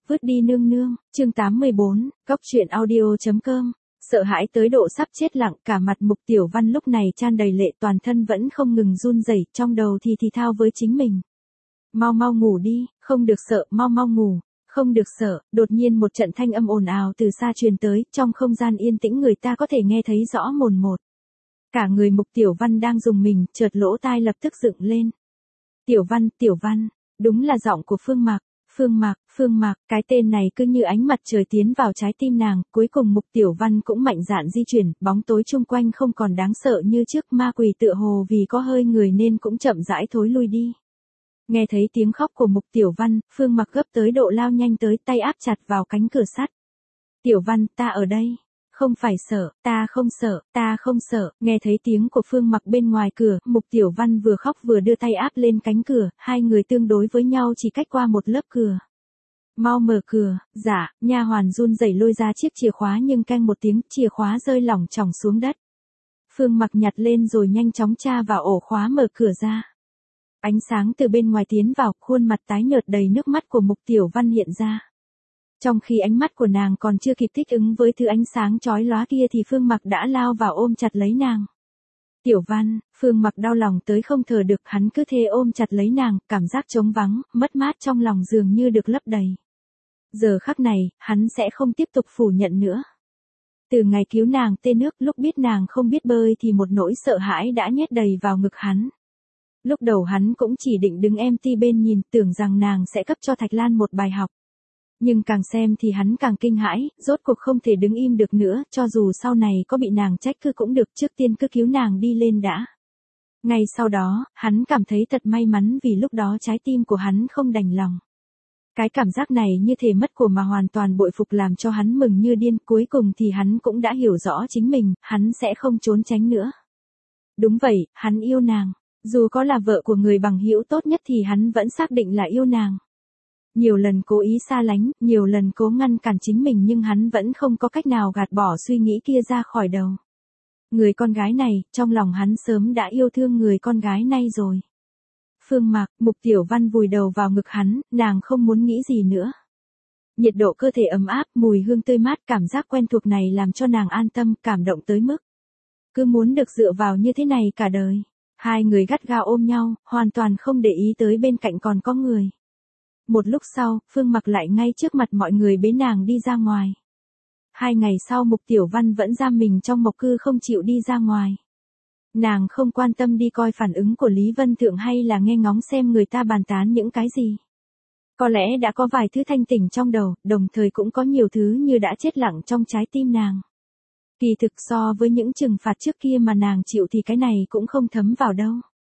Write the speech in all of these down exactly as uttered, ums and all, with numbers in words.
vứt đi nương nương, chương tám mươi bốn, góc truyện audio.com. Sợ hãi tới độ sắp chết lặng, cả mặt Mục Tiểu Văn lúc này tràn đầy lệ, toàn thân vẫn không ngừng run rẩy, trong đầu thì thì thao với chính mình. Mau mau ngủ đi, không được sợ, mau mau ngủ, không được sợ. Đột nhiên một trận thanh âm ồn ào từ xa truyền tới, trong không gian yên tĩnh người ta có thể nghe thấy rõ mồn một. Cả người Mục Tiểu Văn đang rùng mình, chợt lỗ tai lập tức dựng lên. Tiểu Văn, Tiểu Văn, đúng là giọng của Phương Mạc. Phương Mạc, Phương Mạc, cái tên này cứ như ánh mặt trời tiến vào trái tim nàng, cuối cùng Mục Tiểu Văn cũng mạnh dạn di chuyển, bóng tối chung quanh không còn đáng sợ như trước, ma quỷ tựa hồ vì có hơi người nên cũng chậm rãi thối lui đi. Nghe thấy tiếng khóc của Mục Tiểu Văn, Phương Mạc gấp tới độ lao nhanh tới, tay áp chặt vào cánh cửa sắt. Tiểu Văn, ta ở đây. Không phải sợ, ta không sợ, ta không sợ. Nghe thấy tiếng của Phương Mạc bên ngoài cửa, Mục Tiểu Văn vừa khóc vừa đưa tay áp lên cánh cửa, hai người tương đối với nhau chỉ cách qua một lớp cửa. Mau mở cửa. Dạ. Nha hoàn run rẩy lôi ra chiếc chìa khóa nhưng canh một tiếng, chìa khóa rơi lỏng chỏng xuống đất. Phương Mạc nhặt lên rồi nhanh chóng tra vào ổ khóa mở cửa ra. Ánh sáng từ bên ngoài tiến vào, khuôn mặt tái nhợt đầy nước mắt của Mục Tiểu Văn hiện ra. Trong khi ánh mắt của nàng còn chưa kịp thích ứng với thứ ánh sáng chói lóa kia thì Phương Mạc đã lao vào ôm chặt lấy nàng. Tiểu Văn, Phương Mạc đau lòng tới không thở được, hắn cứ thế ôm chặt lấy nàng, cảm giác trống vắng, mất mát trong lòng dường như được lấp đầy. Giờ khắc này, hắn sẽ không tiếp tục phủ nhận nữa. Từ ngày cứu nàng tê nước, lúc biết nàng không biết bơi thì một nỗi sợ hãi đã nhét đầy vào ngực hắn. Lúc đầu hắn cũng chỉ định đứng em ti bên nhìn, tưởng rằng nàng sẽ cấp cho Thạch Lan một bài học. Nhưng càng xem thì hắn càng kinh hãi, rốt cuộc không thể đứng im được nữa, cho dù sau này có bị nàng trách cứ cũng được, trước tiên cứ cứu nàng đi lên đã. Ngay sau đó, hắn cảm thấy thật may mắn vì lúc đó trái tim của hắn không đành lòng. Cái cảm giác này như thể mất của mà hoàn toàn bội phục làm cho hắn mừng như điên, cuối cùng thì hắn cũng đã hiểu rõ chính mình, hắn sẽ không trốn tránh nữa. Đúng vậy, hắn yêu nàng, dù có là vợ của người bằng hữu tốt nhất thì hắn vẫn xác định là yêu nàng. Nhiều lần cố ý xa lánh, nhiều lần cố ngăn cản chính mình nhưng hắn vẫn không có cách nào gạt bỏ suy nghĩ kia ra khỏi đầu. Người con gái này, trong lòng hắn sớm đã yêu thương người con gái này rồi. Phương Mạc, Mục Tiểu Văn vùi đầu vào ngực hắn, nàng không muốn nghĩ gì nữa. Nhiệt độ cơ thể ấm áp, mùi hương tươi mát, cảm giác quen thuộc này làm cho nàng an tâm, cảm động tới mức cứ muốn được dựa vào như thế này cả đời. Hai người gắt gao ôm nhau, hoàn toàn không để ý tới bên cạnh còn có người. Một lúc sau, Phương Mạc lại ngay trước mặt mọi người bế nàng đi ra ngoài. Hai ngày sau Mục Tiểu Văn vẫn giam mình trong mộc cư không chịu đi ra ngoài. Nàng không quan tâm đi coi phản ứng của Lý Vân Thượng hay là nghe ngóng xem người ta bàn tán những cái gì. Có lẽ đã có vài thứ thanh tỉnh trong đầu, đồng thời cũng có nhiều thứ như đã chết lặng trong trái tim nàng. Kỳ thực so với những trừng phạt trước kia mà nàng chịu thì cái này cũng không thấm vào đâu.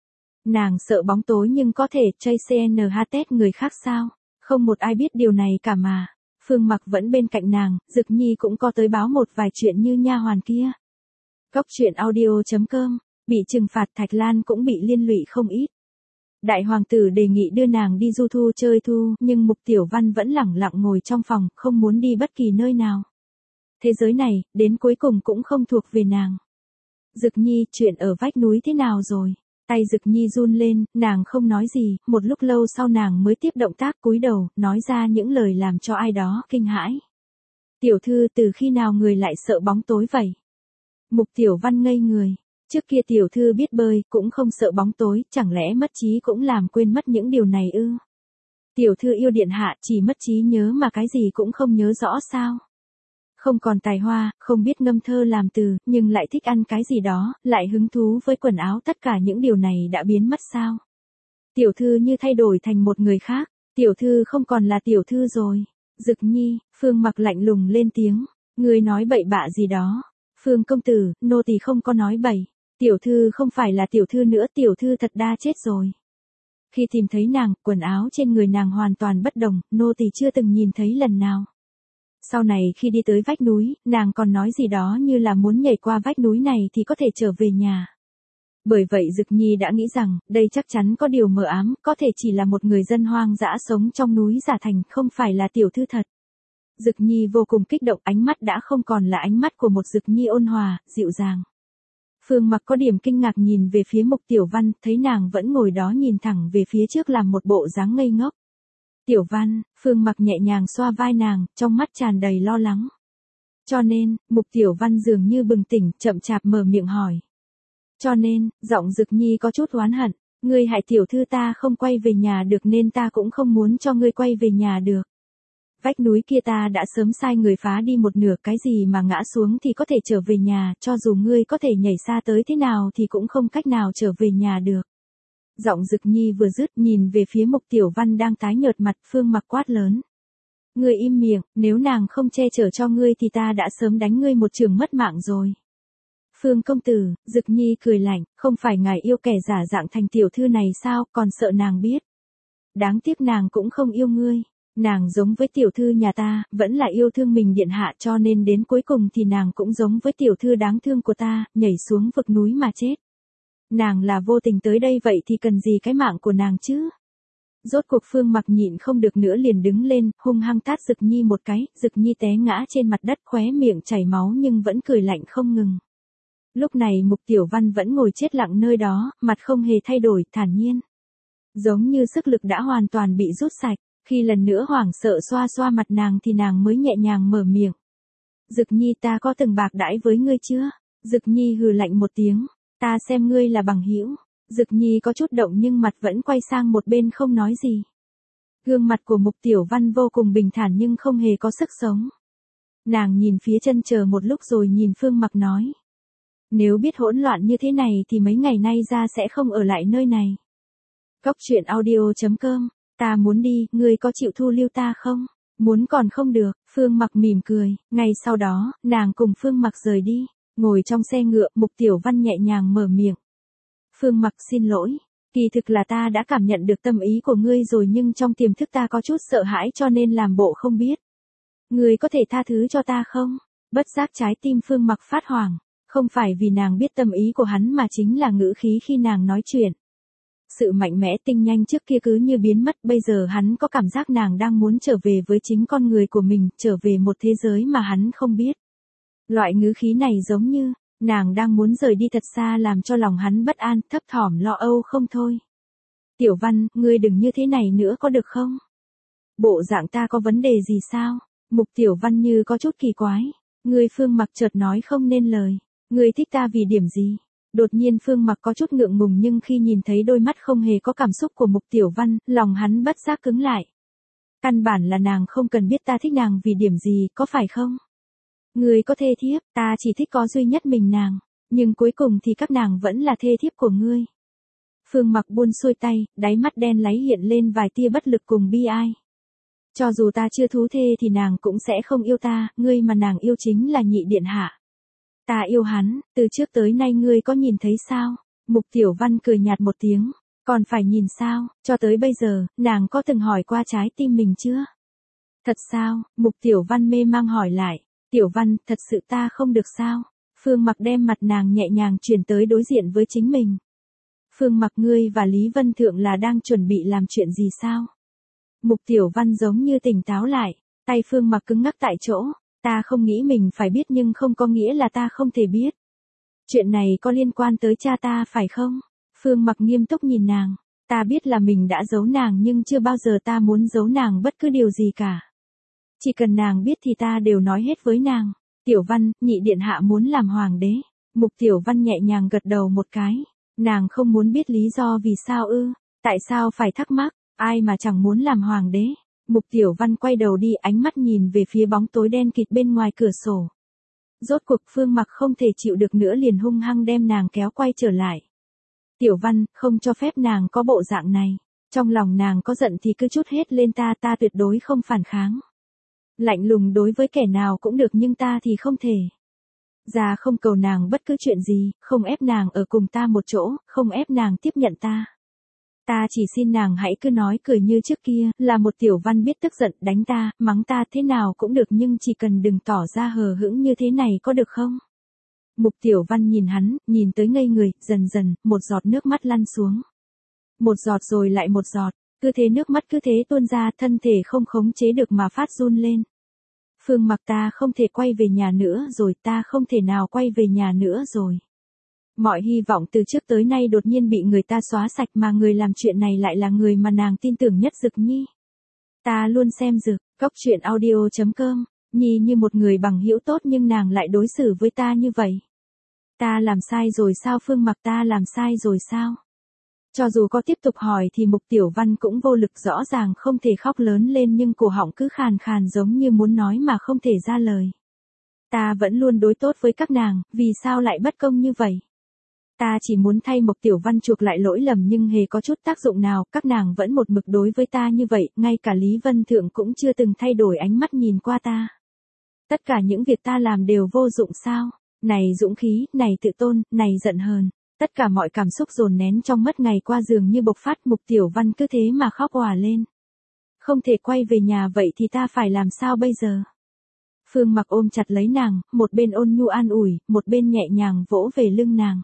Nàng sợ bóng tối nhưng có thể chây xê en hát người khác sao? Không một ai biết điều này cả mà. Phương Mạc vẫn bên cạnh nàng, Dực Nhi cũng có tới báo một vài chuyện như nha hoàn kia. Góc truyện audio.com, bị trừng phạt Thạch Lan cũng bị liên lụy không ít. Đại hoàng tử đề nghị đưa nàng đi du thu chơi thu, nhưng Mục Tiểu Văn vẫn lẳng lặng ngồi trong phòng, không muốn đi bất kỳ nơi nào. Thế giới này, đến cuối cùng cũng không thuộc về nàng. Dực Nhi, chuyện ở vách núi thế nào rồi? Tay Dực Nhi run lên, nàng không nói gì, một lúc lâu sau nàng mới tiếp động tác cúi đầu, nói ra những lời làm cho ai đó kinh hãi. Tiểu thư, từ khi nào người lại sợ bóng tối vậy? Mục Tiểu Văn ngây người. Trước kia tiểu thư biết bơi, cũng không sợ bóng tối, chẳng lẽ mất trí cũng làm quên mất những điều này ư? Tiểu thư yêu điện hạ, chỉ mất trí nhớ mà cái gì cũng không nhớ rõ sao? Không còn tài hoa, không biết ngâm thơ làm từ, nhưng lại thích ăn cái gì đó, lại hứng thú với quần áo, tất cả những điều này đã biến mất sao? Tiểu thư như thay đổi thành một người khác, tiểu thư không còn là tiểu thư rồi. Dực Nhi, Phương Mạc lạnh lùng lên tiếng, ngươi nói bậy bạ gì đó? Phương công tử, nô tỳ không có nói bậy, tiểu thư không phải là tiểu thư nữa, tiểu thư thật đa chết rồi. Khi tìm thấy nàng, quần áo trên người nàng hoàn toàn bất đồng, nô tỳ chưa từng nhìn thấy lần nào. Sau này khi đi tới vách núi, nàng còn nói gì đó như là muốn nhảy qua vách núi này thì có thể trở về nhà. Bởi vậy Dực Nhi đã nghĩ rằng, đây chắc chắn có điều mờ ám, có thể chỉ là một người dân hoang dã sống trong núi giả thành, không phải là tiểu thư thật. Dực Nhi vô cùng kích động, ánh mắt đã không còn là ánh mắt của một Dực Nhi ôn hòa, dịu dàng. Phương Mạc có điểm kinh ngạc nhìn về phía Mục Tiểu Văn, thấy nàng vẫn ngồi đó nhìn thẳng về phía trước làm một bộ dáng ngây ngốc. Tiểu Văn, Phương Mặc nhẹ nhàng xoa vai nàng, trong mắt tràn đầy lo lắng. Cho nên, Mục Tiểu Văn dường như bừng tỉnh, chậm chạp mở miệng hỏi. Cho nên, giọng Dực Nhi có chút oán hận, ngươi hại tiểu thư ta không quay về nhà được nên ta cũng không muốn cho ngươi quay về nhà được. Vách núi kia ta đã sớm sai người phá đi một nửa, cái gì mà ngã xuống thì có thể trở về nhà, cho dù ngươi có thể nhảy xa tới thế nào thì cũng không cách nào trở về nhà được. Giọng Dực Nhi vừa dứt, nhìn về phía Mục Tiểu Văn đang tái nhợt mặt, Phương Mặc quát lớn. Ngươi im miệng, nếu nàng không che chở cho ngươi thì ta đã sớm đánh ngươi một chưởng mất mạng rồi. Phương công tử, Dực Nhi cười lạnh, không phải ngài yêu kẻ giả dạng thành tiểu thư này sao, còn sợ nàng biết. Đáng tiếc nàng cũng không yêu ngươi. Nàng giống với tiểu thư nhà ta, vẫn là yêu thương mình điện hạ, cho nên đến cuối cùng thì nàng cũng giống với tiểu thư đáng thương của ta, nhảy xuống vực núi mà chết. Nàng là vô tình tới đây vậy thì cần gì cái mạng của nàng chứ? Rốt cuộc Phương Mặc nhịn không được nữa liền đứng lên, hung hăng tát Dực Nhi một cái, Dực Nhi té ngã trên mặt đất, khóe miệng chảy máu nhưng vẫn cười lạnh không ngừng. Lúc này Mục Tiểu Văn vẫn ngồi chết lặng nơi đó, mặt không hề thay đổi, thản nhiên. Giống như sức lực đã hoàn toàn bị rút sạch, khi lần nữa hoảng sợ xoa xoa mặt nàng thì nàng mới nhẹ nhàng mở miệng. Dực Nhi, ta có từng bạc đãi với ngươi chưa? Dực Nhi hừ lạnh một tiếng, ta xem ngươi là bằng hữu. Dực Nhi có chút động nhưng mặt vẫn quay sang một bên không nói gì. Gương mặt của Mục Tiểu Văn vô cùng bình thản nhưng không hề có sức sống. Nàng nhìn phía chân chờ một lúc rồi nhìn Phương Mặc nói. Nếu biết hỗn loạn như thế này thì mấy ngày nay ra sẽ không ở lại nơi này. Cốc truyện audio chấm com, ta muốn đi, ngươi có chịu thu lưu ta không? Muốn còn không được, Phương Mặc mỉm cười, ngay sau đó, nàng cùng Phương Mặc rời đi, ngồi trong xe ngựa, Mục Tiểu Văn nhẹ nhàng mở miệng. Phương Mặc xin lỗi, kỳ thực là ta đã cảm nhận được tâm ý của ngươi rồi nhưng trong tiềm thức ta có chút sợ hãi cho nên làm bộ không biết. Ngươi có thể tha thứ cho ta không? Bất giác trái tim Phương Mặc phát hoảng, không phải vì nàng biết tâm ý của hắn mà chính là ngữ khí khi nàng nói chuyện. Sự mạnh mẽ tinh nhanh trước kia cứ như biến mất, bây giờ hắn có cảm giác nàng đang muốn trở về với chính con người của mình, trở về một thế giới mà hắn không biết. Loại ngữ khí này giống như, nàng đang muốn rời đi thật xa làm cho lòng hắn bất an, thấp thỏm lo âu không thôi. Tiểu Văn, ngươi đừng như thế này nữa có được không? Bộ dạng ta có vấn đề gì sao? Mục Tiểu Văn như có chút kỳ quái. Ngươi Phương Mặc chợt nói không nên lời. Ngươi thích ta vì điểm gì? Đột nhiên Phương Mặc có chút ngượng ngùng nhưng khi nhìn thấy đôi mắt không hề có cảm xúc của Mục Tiểu Văn, lòng hắn bất giác cứng lại. Căn bản là nàng không cần biết ta thích nàng vì điểm gì, có phải không? Ngươi có thê thiếp, ta chỉ thích có duy nhất mình nàng, nhưng cuối cùng thì các nàng vẫn là thê thiếp của ngươi. Phương Mặc buông xuôi tay, đáy mắt đen láy hiện lên vài tia bất lực cùng bi ai. Cho dù ta chưa thú thê thì nàng cũng sẽ không yêu ta, ngươi mà nàng yêu chính là nhị điện hạ. Ta yêu hắn, từ trước tới nay ngươi có nhìn thấy sao? Mục Tiểu Văn cười nhạt một tiếng, còn phải nhìn sao, cho tới bây giờ, nàng có từng hỏi qua trái tim mình chưa? Thật sao? Mục Tiểu Văn mê mang hỏi lại. Tiểu Văn, thật sự ta không được sao? Phương Mặc đem mặt nàng nhẹ nhàng chuyển tới đối diện với chính mình. Phương Mặc, ngươi và Lý Vân Thượng là đang chuẩn bị làm chuyện gì sao? Mục Tiểu Văn giống như tỉnh táo lại, tay Phương Mặc cứng ngắc tại chỗ. Ta không nghĩ mình phải biết nhưng không có nghĩa là ta không thể biết. Chuyện này có liên quan tới cha ta phải không? Phương Mặc nghiêm túc nhìn nàng. Ta biết là mình đã giấu nàng nhưng chưa bao giờ ta muốn giấu nàng bất cứ điều gì cả. Chỉ cần nàng biết thì ta đều nói hết với nàng. Tiểu Văn, nhị điện hạ muốn làm hoàng đế. Mục Tiểu Văn nhẹ nhàng gật đầu một cái. Nàng không muốn biết lý do vì sao ư? Tại sao phải thắc mắc? Ai mà chẳng muốn làm hoàng đế? Mục Tiểu Văn quay đầu đi, ánh mắt nhìn về phía bóng tối đen kịt bên ngoài cửa sổ. Rốt cuộc Phương Mặc không thể chịu được nữa liền hung hăng đem nàng kéo quay trở lại. Tiểu Văn, không cho phép nàng có bộ dạng này. Trong lòng nàng có giận thì cứ trút hết lên ta, ta tuyệt đối không phản kháng. Lạnh lùng đối với kẻ nào cũng được nhưng ta thì không thể. Già không cầu nàng bất cứ chuyện gì, không ép nàng ở cùng ta một chỗ, không ép nàng tiếp nhận ta. Ta chỉ xin nàng hãy cứ nói cười như trước kia, là một Tiểu Văn biết tức giận, đánh ta, mắng ta thế nào cũng được nhưng chỉ cần đừng tỏ ra hờ hững như thế này có được không? Mục Tiểu Văn nhìn hắn, nhìn tới ngây người, dần dần, một giọt nước mắt lăn xuống. Một giọt rồi lại một giọt, cứ thế nước mắt cứ thế tuôn ra, thân thể không khống chế được mà phát run lên. Phương Mặc, ta không thể quay về nhà nữa rồi, ta không thể nào quay về nhà nữa rồi. Mọi hy vọng từ trước tới nay đột nhiên bị người ta xóa sạch mà người làm chuyện này lại là người mà nàng tin tưởng nhất, Dực Nhi. Ta luôn xem dược, cóc truyện audio.com, Nhi như một người bằng hữu tốt nhưng nàng lại đối xử với ta như vậy. Ta làm sai rồi sao Phương Mặc, ta làm sai rồi sao? Cho dù có tiếp tục hỏi thì Mục Tiểu Văn cũng vô lực, rõ ràng không thể khóc lớn lên nhưng cổ họng cứ khàn khàn giống như muốn nói mà không thể ra lời. Ta vẫn luôn đối tốt với các nàng, vì sao lại bất công như vậy? Ta chỉ muốn thay Mục Tiểu Văn chuộc lại lỗi lầm nhưng hề có chút tác dụng nào, các nàng vẫn một mực đối với ta như vậy, ngay cả Lý Vân Thượng cũng chưa từng thay đổi ánh mắt nhìn qua ta. Tất cả những việc ta làm đều vô dụng sao? Này dũng khí, này tự tôn, này giận hờn. Tất cả mọi cảm xúc dồn nén trong mất ngày qua dường như bộc phát. Mục Tiểu Văn cứ thế mà khóc òa lên. Không thể quay về nhà vậy thì ta phải làm sao bây giờ? Phương Mặc ôm chặt lấy nàng, một bên ôn nhu an ủi, một bên nhẹ nhàng vỗ về lưng nàng.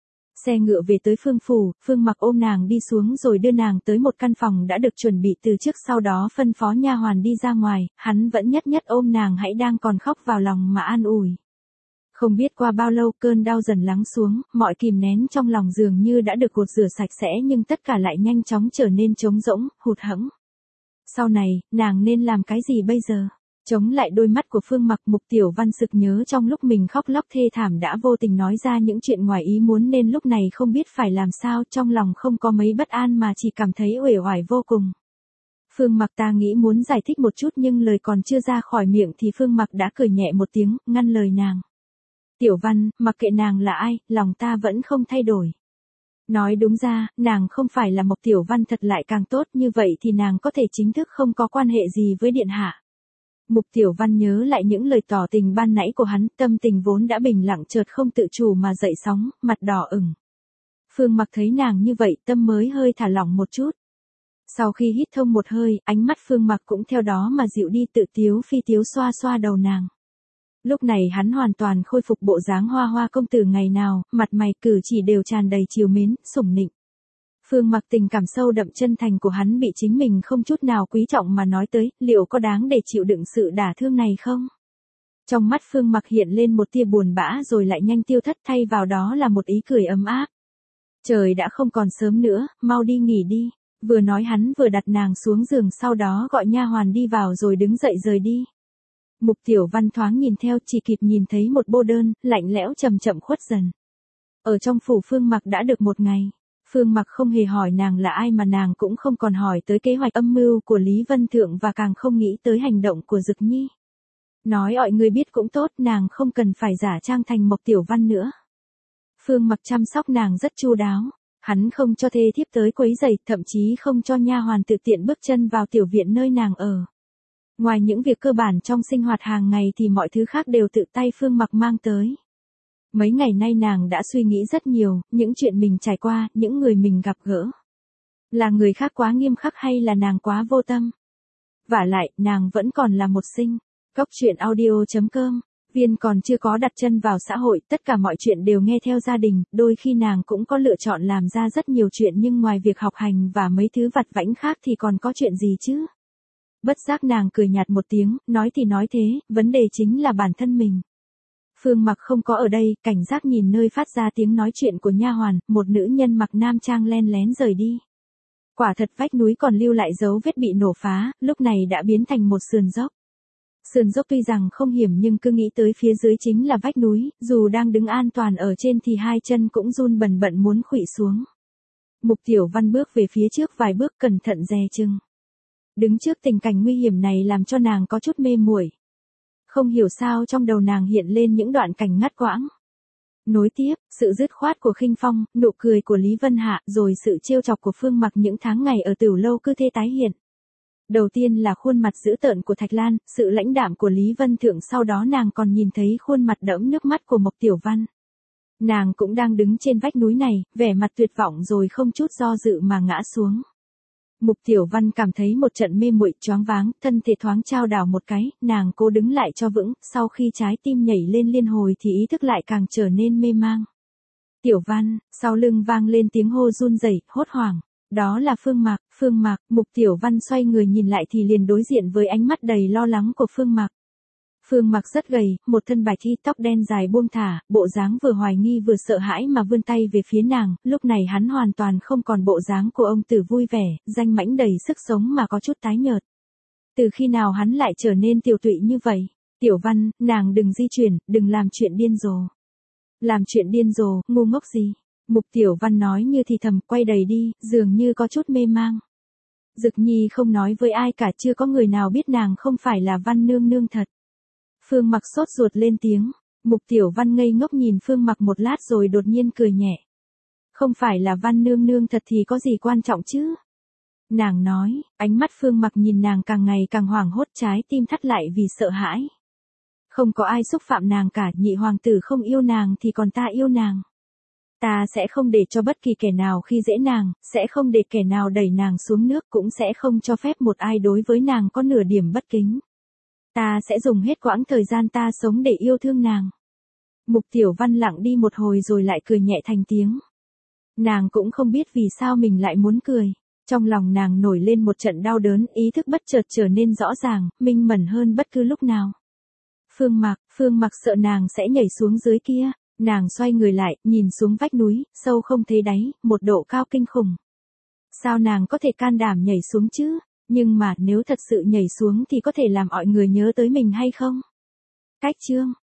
Xe ngựa về tới Phương phủ, Phương Mặc ôm nàng đi xuống rồi đưa nàng tới một căn phòng đã được chuẩn bị từ trước, sau đó phân phó nha hoàn đi ra ngoài, hắn vẫn nhất nhất ôm nàng hãy đang còn khóc vào lòng mà an ủi. Không biết qua bao lâu cơn đau dần lắng xuống, mọi kìm nén trong lòng dường như đã được gột rửa sạch sẽ nhưng tất cả lại nhanh chóng trở nên trống rỗng, hụt hẫng. Sau này, nàng nên làm cái gì bây giờ? Chống lại đôi mắt của Phương Mặc, Mục Tiểu Văn sực nhớ trong lúc mình khóc lóc thê thảm đã vô tình nói ra những chuyện ngoài ý muốn nên lúc này không biết phải làm sao, trong lòng không có mấy bất an mà chỉ cảm thấy uể oải vô cùng. Phương Mặc, ta nghĩ muốn giải thích một chút nhưng lời còn chưa ra khỏi miệng thì Phương Mặc đã cười nhẹ một tiếng, ngăn lời nàng. Tiểu Văn, mặc kệ nàng là ai, lòng ta vẫn không thay đổi. Nói đúng ra, nàng không phải là Mục Tiểu Văn thật lại càng tốt, như vậy thì nàng có thể chính thức không có quan hệ gì với điện hạ. Mục Tiểu Văn nhớ lại những lời tỏ tình ban nãy của hắn, tâm tình vốn đã bình lặng chợt không tự chủ mà dậy sóng, mặt đỏ ửng. Phương Mặc thấy nàng như vậy, tâm mới hơi thả lỏng một chút. Sau khi hít thông một hơi, ánh mắt Phương Mặc cũng theo đó mà dịu đi, tự tiếu phi tiếu xoa xoa đầu nàng. Lúc này hắn hoàn toàn khôi phục bộ dáng hoa hoa công tử ngày nào, mặt mày cử chỉ đều tràn đầy trìu mến, sủng nịnh. Phương Mặc tình cảm sâu đậm chân thành của hắn bị chính mình không chút nào quý trọng mà nói tới, liệu có đáng để chịu đựng sự đả thương này không? Trong mắt Phương Mặc hiện lên một tia buồn bã rồi lại nhanh tiêu thất, thay vào đó là một ý cười ấm áp. Trời đã không còn sớm nữa, mau đi nghỉ đi. Vừa nói hắn vừa đặt nàng xuống giường, sau đó gọi nha hoàn đi vào rồi đứng dậy rời đi. Mục Tiểu Văn thoáng nhìn theo, chỉ kịp nhìn thấy một bô đơn, lạnh lẽo chậm chậm khuất dần. Ở trong phủ Phương Mặc đã được một ngày. Phương Mặc không hề hỏi nàng là ai mà nàng cũng không còn hỏi tới kế hoạch âm mưu của Lý Vân Thượng và càng không nghĩ tới hành động của Dực Nhi. Nói mọi người biết cũng tốt, nàng không cần phải giả trang thành Mục Tiểu Văn nữa. Phương Mặc chăm sóc nàng rất chu đáo. Hắn không cho thê thiếp tới quấy rầy, thậm chí không cho nha hoàn tự tiện bước chân vào tiểu viện nơi nàng ở. Ngoài những việc cơ bản trong sinh hoạt hàng ngày thì mọi thứ khác đều tự tay Phương Mặc mang tới. Mấy ngày nay nàng đã suy nghĩ rất nhiều, những chuyện mình trải qua, những người mình gặp gỡ. Là người khác quá nghiêm khắc hay là nàng quá vô tâm? Vả lại, nàng vẫn còn là một sinh. Cóc truyện audio.com, Viên còn chưa có đặt chân vào xã hội, tất cả mọi chuyện đều nghe theo gia đình, đôi khi nàng cũng có lựa chọn làm ra rất nhiều chuyện nhưng ngoài việc học hành và mấy thứ vặt vãnh khác thì còn có chuyện gì chứ? Bất giác nàng cười nhạt một tiếng, nói thì nói thế, vấn đề chính là bản thân mình. Phương Mặc không có ở đây, cảnh giác nhìn nơi phát ra tiếng nói chuyện của nha hoàn, một nữ nhân mặc nam trang len lén rời đi. Quả thật vách núi còn lưu lại dấu vết bị nổ phá, lúc này đã biến thành một sườn dốc. Sườn dốc tuy rằng không hiểm nhưng cứ nghĩ tới phía dưới chính là vách núi, dù đang đứng an toàn ở trên thì hai chân cũng run bần bật muốn khuỵu xuống. Mục Tiểu Văn bước về phía trước vài bước, cẩn thận dè chừng. Đứng trước tình cảnh nguy hiểm này làm cho nàng có chút mê muội. Không hiểu sao trong đầu nàng hiện lên những đoạn cảnh ngắt quãng. Nối tiếp, sự dứt khoát của Khinh Phong, nụ cười của Lý Vân Hạ, rồi sự trêu chọc của Phương Mặc những tháng ngày ở Tửu Lâu cứ thế tái hiện. Đầu tiên là khuôn mặt dữ tợn của Thạch Lan, sự lãnh đạm của Lý Vân Thượng, sau đó nàng còn nhìn thấy khuôn mặt đẫm nước mắt của Mộc Tiểu Văn. Nàng cũng đang đứng trên vách núi này, vẻ mặt tuyệt vọng rồi không chút do dự mà ngã xuống. Mục Tiểu Văn cảm thấy một trận mê muội choáng váng, thân thể thoáng chao đảo một cái, nàng cố đứng lại cho vững, sau khi trái tim nhảy lên liên hồi thì ý thức lại càng trở nên mê mang. Tiểu Văn, sau lưng vang lên tiếng hô run rẩy, hốt hoảng. Đó là Phương Mặc, Phương Mặc, Mục Tiểu Văn xoay người nhìn lại thì liền đối diện với ánh mắt đầy lo lắng của Phương Mặc. Phương Mặc rất gầy, một thân bạch y, tóc đen dài buông thả, bộ dáng vừa hoài nghi vừa sợ hãi mà vươn tay về phía nàng, lúc này hắn hoàn toàn không còn bộ dáng của ông tử vui vẻ, danh mãnh đầy sức sống mà có chút tái nhợt. Từ khi nào hắn lại trở nên tiều tụy như vậy? Tiểu Văn, nàng đừng di chuyển, đừng làm chuyện điên rồ. Làm chuyện điên rồ, ngu ngốc gì? Mục Tiểu Văn nói như thì thầm, quay đầy đi, dường như có chút mê mang. Dực Nhi không nói với ai cả, chưa có người nào biết nàng không phải là Văn nương nương thật. Phương Mặc sốt ruột lên tiếng. Mục Tiểu Văn ngây ngốc nhìn Phương Mặc một lát rồi đột nhiên cười nhẹ. Không phải là Văn nương nương thật thì có gì quan trọng chứ? Nàng nói, ánh mắt Phương Mặc nhìn nàng càng ngày càng hoảng hốt, trái tim thắt lại vì sợ hãi. Không có ai xúc phạm nàng cả, nhị hoàng tử không yêu nàng thì còn ta yêu nàng. Ta sẽ không để cho bất kỳ kẻ nào khi dễ nàng, sẽ không để kẻ nào đẩy nàng xuống nước, cũng sẽ không cho phép một ai đối với nàng có nửa điểm bất kính. Ta sẽ dùng hết quãng thời gian ta sống để yêu thương nàng. Mục Tiểu Văn lặng đi một hồi rồi lại cười nhẹ thành tiếng. Nàng cũng không biết vì sao mình lại muốn cười. Trong lòng nàng nổi lên một trận đau đớn, ý thức bất chợt trở nên rõ ràng, minh mẫn hơn bất cứ lúc nào. Phương Mặc, Phương Mặc sợ nàng sẽ nhảy xuống dưới kia. Nàng xoay người lại, nhìn xuống vách núi, sâu không thấy đáy, một độ cao kinh khủng. Sao nàng có thể can đảm nhảy xuống chứ? Nhưng mà nếu thật sự nhảy xuống thì có thể làm mọi người nhớ tới mình hay không? Cách chương